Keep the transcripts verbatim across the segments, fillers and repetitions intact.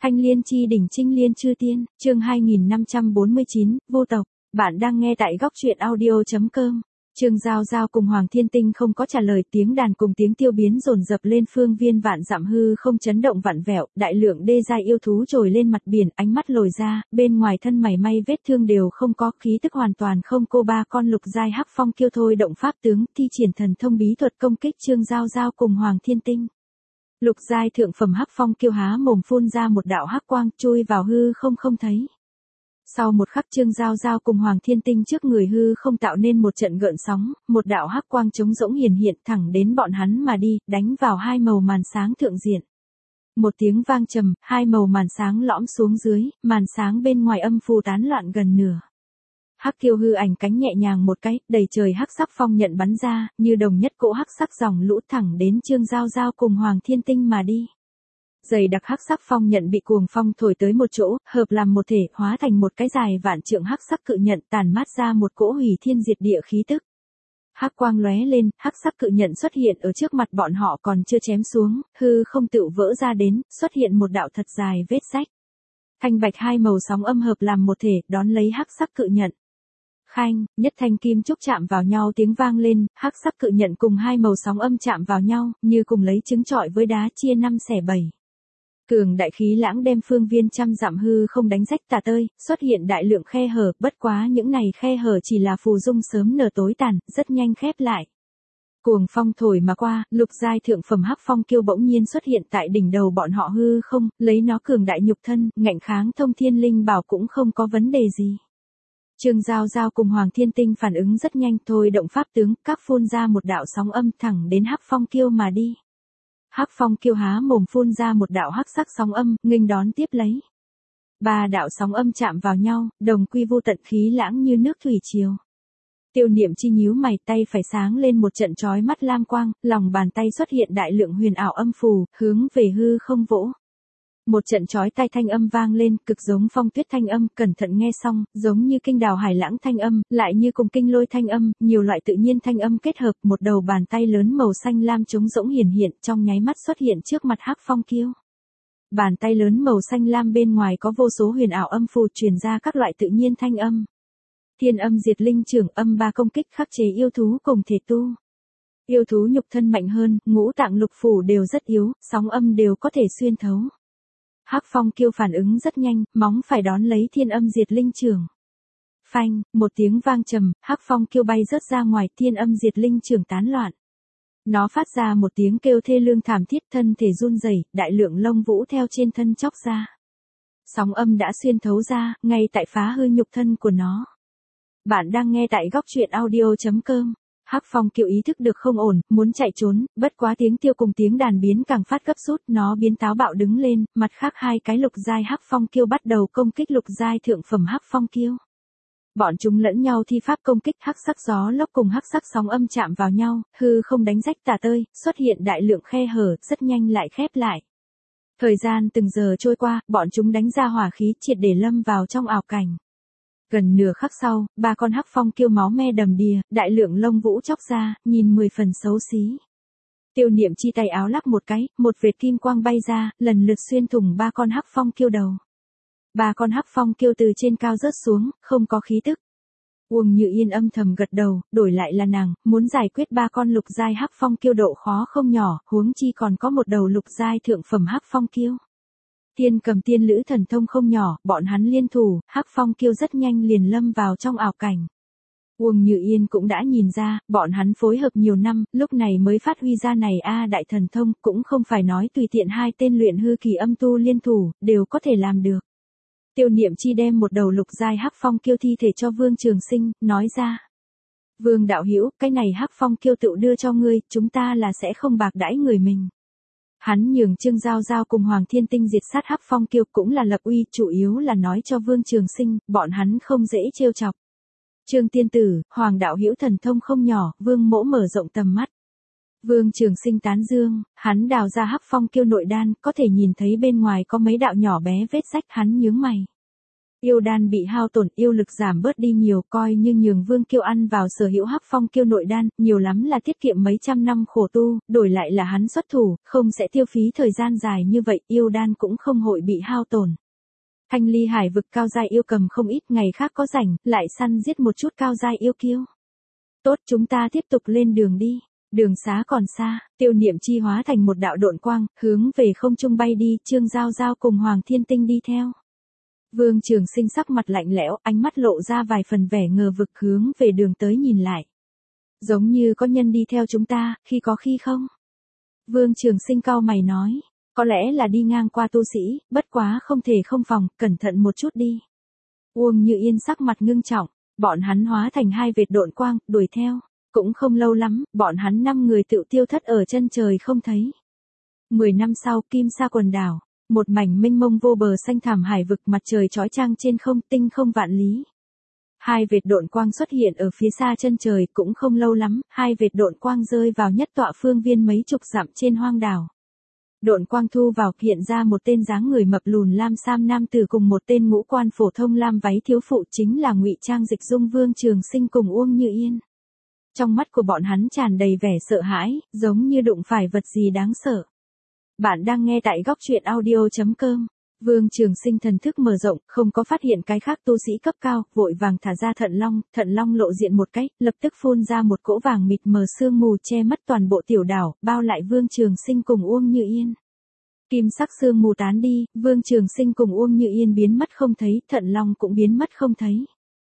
Thanh liên chi đỉnh trinh liên chư tiên, chương hai nghìn năm trăm bốn mươi chín, vô tộc. Bạn đang nghe tại góc truyện audio.com. Trương Giao Giao cùng Hoàng Thiên Tinh không có trả lời, tiếng đàn cùng tiếng tiêu biến dồn dập lên phương viên vạn dặm hư không chấn động vặn vẹo, đại lượng đê giai yêu thú trồi lên mặt biển, ánh mắt lồi ra, bên ngoài thân mảy may vết thương đều không có, khí tức hoàn toàn không. Cô ba con lục giai hắc phong kiêu thôi động pháp tướng, thi triển thần thông bí thuật công kích Trương Giao Giao cùng Hoàng Thiên Tinh. Lục giai thượng phẩm hắc phong kiêu há mồm phun ra một đạo hắc quang, chui vào hư không không thấy. Sau một khắc Trương Giao Giao cùng Hoàng Thiên Tinh trước người hư không tạo nên một trận gợn sóng, một đạo hắc quang trống rỗng hiển hiện thẳng đến bọn hắn mà đi, đánh vào hai màu màn sáng thượng diện. Một tiếng vang trầm, hai màu màn sáng lõm xuống dưới, màn sáng bên ngoài âm phù tán loạn gần nửa. Hắc kiêu hư ảnh cánh nhẹ nhàng một cái, đầy trời hắc sắc phong nhận bắn ra, như đồng nhất cỗ hắc sắc dòng lũ thẳng đến Trương Giao Giao cùng Hoàng Thiên Tinh mà đi. Dày đặc hắc sắc phong nhận bị cuồng phong thổi tới một chỗ, hợp làm một thể, hóa thành một cái dài vạn trượng hắc sắc cự nhận, tàn mát ra một cỗ hủy thiên diệt địa khí tức. Hắc quang lóe lên, hắc sắc cự nhận xuất hiện ở trước mặt bọn họ, còn chưa chém xuống, hư không tựu vỡ ra đến, xuất hiện một đạo thật dài vết rách. Thanh bạch hai màu sóng âm hợp làm một thể, đón lấy hắc sắc cự nhận. Khanh, nhất thanh kim trúc chạm vào nhau tiếng vang lên, hắc sắc cự nhận cùng hai màu sóng âm chạm vào nhau, như cùng lấy trứng trọi với đá, chia năm xẻ bảy. Cường đại khí lãng đem phương viên trăm dặm hư không đánh rách tả tơi, xuất hiện đại lượng khe hở, bất quá những này khe hở chỉ là phù dung sớm nở tối tàn, rất nhanh khép lại. Cuồng phong thổi mà qua, lục giai thượng phẩm hắc phong kiêu bỗng nhiên xuất hiện tại đỉnh đầu bọn họ hư không, lấy nó cường đại nhục thân, ngạnh kháng thông thiên linh bảo cũng không có vấn đề gì. Trương Giao Giao cùng Hoàng Thiên Tinh phản ứng rất nhanh, thôi động pháp tướng, các phun ra một đạo sóng âm thẳng đến hắc phong kiêu mà đi. Hắc phong kiêu há mồm phun ra một đạo hắc sắc sóng âm, nghênh đón tiếp lấy. Ba đạo sóng âm chạm vào nhau, đồng quy vô tận khí lãng như nước thủy triều. Tiêu Niệm chi nhíu mày, tay phải sáng lên một trận chói mắt lam quang, lòng bàn tay xuất hiện đại lượng huyền ảo âm phù, hướng về hư không vỗ. Một trận chói tai thanh âm vang lên, cực giống phong tuyết thanh âm, cẩn thận nghe xong, giống như kinh đào hải lãng thanh âm, lại như cùng kinh lôi thanh âm, nhiều loại tự nhiên thanh âm kết hợp, một đầu bàn tay lớn màu xanh lam trống rỗng hiển hiện, trong nháy mắt xuất hiện trước mặt hắc phong kiêu. Bàn tay lớn màu xanh lam bên ngoài có vô số huyền ảo âm phù truyền ra các loại tự nhiên thanh âm. Thiên âm diệt linh trưởng, âm ba công kích khắc chế yêu thú cùng thể tu. Yêu thú nhục thân mạnh hơn, ngũ tạng lục phủ đều rất yếu, sóng âm đều có thể xuyên thấu. Hắc phong kiêu phản ứng rất nhanh, móng phải đón lấy thiên âm diệt linh trưởng. Phanh, một tiếng vang trầm, hắc phong kiêu bay rớt ra ngoài, thiên âm diệt linh trưởng tán loạn. Nó phát ra một tiếng kêu thê lương thảm thiết, thân thể run rẩy, đại lượng lông vũ theo trên thân chóc ra. Sóng âm đã xuyên thấu ra, ngay tại phá hư nhục thân của nó. Bạn đang nghe tại góc truyện audio.com. Hắc phong kiêu ý thức được không ổn, muốn chạy trốn, bất quá tiếng tiêu cùng tiếng đàn biến càng phát gấp rút, nó biến táo bạo đứng lên, mặt khác hai cái lục giai hắc phong kiêu bắt đầu công kích lục giai thượng phẩm hắc phong kiêu. Bọn chúng lẫn nhau thi pháp công kích, hắc sắc gió lốc cùng hắc sắc sóng âm chạm vào nhau, hư không đánh rách tả tơi, xuất hiện đại lượng khe hở, rất nhanh lại khép lại. Thời gian từng giờ trôi qua, bọn chúng đánh ra hỏa khí, triệt để lâm vào trong ảo cảnh. Gần nửa khắc sau, ba con hắc phong kiêu máu me đầm đìa, đại lượng lông vũ chóc ra, nhìn mười phần xấu xí. Tiêu Niệm chi tay áo lắc một cái, một vệt kim quang bay ra, lần lượt xuyên thủng ba con hắc phong kiêu đầu. Ba con hắc phong kiêu từ trên cao rớt xuống, không có khí tức. Uông Như Yên âm thầm gật đầu, đổi lại là nàng, muốn giải quyết ba con lục giai hắc phong kiêu độ khó không nhỏ, huống chi còn có một đầu lục giai thượng phẩm hắc phong kiêu. Tiên cầm tiên lữ thần thông không nhỏ, bọn hắn liên thủ, hắc phong kiêu rất nhanh liền lâm vào trong ảo cảnh. Uông Như Yên cũng đã nhìn ra, bọn hắn phối hợp nhiều năm, lúc này mới phát huy ra này a đại thần thông, cũng không phải nói tùy tiện hai tên luyện hư kỳ âm tu liên thủ, đều có thể làm được. Tiêu Niệm chi đem một đầu lục giai hắc phong kiêu thi thể cho Vương Trường Sinh, nói ra. Vương đạo hữu, cái này hắc phong kiêu tự đưa cho ngươi, chúng ta là sẽ không bạc đãi người mình. Hắn nhường Trương Giao Giao cùng Hoàng Thiên Tinh diệt sát hắc phong kiêu cũng là lập uy, chủ yếu là nói cho Vương Trường Sinh, bọn hắn không dễ trêu chọc. Trương tiên tử, Hoàng đạo hữu thần thông không nhỏ, Vương mỗ mở rộng tầm mắt. Vương Trường Sinh tán dương, hắn đào ra hắc phong kiêu nội đan, có thể nhìn thấy bên ngoài có mấy đạo nhỏ bé vết rách, hắn nhướng mày. Yêu đan bị hao tổn, yêu lực giảm bớt đi nhiều, coi như nhường Vương Kiêu ăn vào sở hữu Hắc Phong Kiêu nội đan, nhiều lắm là tiết kiệm mấy trăm năm khổ tu, đổi lại là hắn xuất thủ, không sẽ tiêu phí thời gian dài như vậy, yêu đan cũng không hội bị hao tổn. Thanh Ly Hải vực cao giai yêu cầm không ít, ngày khác có rảnh, lại săn giết một chút cao giai yêu kiêu. Tốt, chúng ta tiếp tục lên đường đi. Đường xá còn xa, Tiêu Niệm Chi hóa thành một đạo độn quang, hướng về không trung bay đi, Trương Giao Giao cùng Hoàng Thiên Tinh đi theo. Vương Trường Sinh sắc mặt lạnh lẽo, ánh mắt lộ ra vài phần vẻ ngờ vực, hướng về đường tới nhìn lại. Giống như có nhân đi theo chúng ta, khi có khi không. Vương Trường Sinh cau mày nói, có lẽ là đi ngang qua tu sĩ, bất quá không thể không phòng, cẩn thận một chút đi. Uông Như Yên sắc mặt ngưng trọng, bọn hắn hóa thành hai vệt độn quang, đuổi theo. Cũng không lâu lắm, bọn hắn năm người tự tiêu thất ở chân trời không thấy. Mười năm sau, Kim Sa quần đảo, một mảnh mênh mông vô bờ xanh thẳm hải vực, mặt trời chói chang trên không, tinh không vạn lý. Hai vệt độn quang xuất hiện ở phía xa chân trời, cũng không lâu lắm, hai vệt độn quang rơi vào nhất tọa phương viên mấy chục dặm trên hoang đảo. Độn quang thu vào, hiện ra một tên dáng người mập lùn lam sam nam tử cùng một tên ngũ quan phổ thông lam váy thiếu phụ, chính là Ngụy Trang Dịch Dung Vương Trường Sinh cùng Uông Như Yên. Trong mắt của bọn hắn tràn đầy vẻ sợ hãi, giống như đụng phải vật gì đáng sợ. Bạn đang nghe tại góc truyện audio chấm com. Vương Trường Sinh thần thức mở rộng, không có phát hiện cái khác tu sĩ cấp cao, vội vàng thả ra thận long, thận long lộ diện một cái, lập tức phun ra một cỗ vàng mịt mờ sương mù che mất toàn bộ tiểu đảo, bao lại Vương Trường Sinh cùng Uông Như Yên. Kim sắc sương mù tán đi, Vương Trường Sinh cùng Uông Như Yên biến mất không thấy, thận long cũng biến mất không thấy.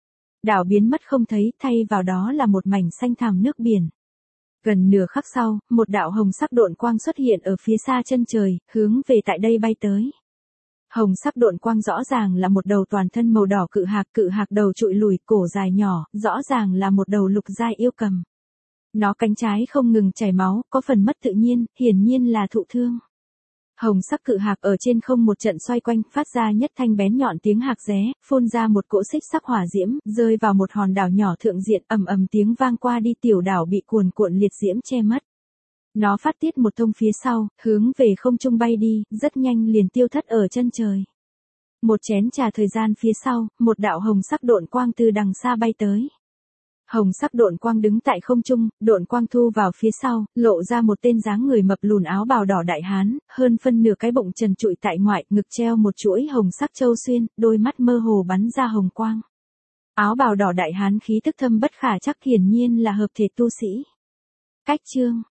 Đảo biến mất không thấy, thay vào đó là một mảnh xanh thẳm nước biển. Gần nửa khắc sau, một đạo hồng sắc độn quang xuất hiện ở phía xa chân trời, hướng về tại đây bay tới. Hồng sắc độn quang rõ ràng là một đầu toàn thân màu đỏ cự hạc, cự hạc đầu trụi lùi, cổ dài nhỏ, rõ ràng là một đầu lục giai yêu cầm. Nó cánh trái không ngừng chảy máu, có phần mất tự nhiên, hiển nhiên là thụ thương. Hồng sắc cự hạc ở trên không một trận xoay quanh, phát ra nhất thanh bén nhọn tiếng hạc ré, phun ra một cỗ xích sắc hỏa diễm, rơi vào một hòn đảo nhỏ thượng diện, ầm ầm tiếng vang qua đi, tiểu đảo bị cuồn cuộn liệt diễm che mất. Nó phát tiết một thông phía sau, hướng về không trung bay đi, rất nhanh liền tiêu thất ở chân trời. Một chén trà thời gian phía sau, một đạo hồng sắc độn quang từ đằng xa bay tới. Hồng sắc độn quang đứng tại không trung, độn quang thu vào phía sau, lộ ra một tên dáng người mập lùn áo bào đỏ đại hán, hơn phân nửa cái bụng trần trụi tại ngoại, ngực treo một chuỗi hồng sắc châu xuyên, đôi mắt mơ hồ bắn ra hồng quang. Áo bào đỏ đại hán khí tức thâm bất khả chắc, hiển nhiên là hợp thể tu sĩ. Cách chương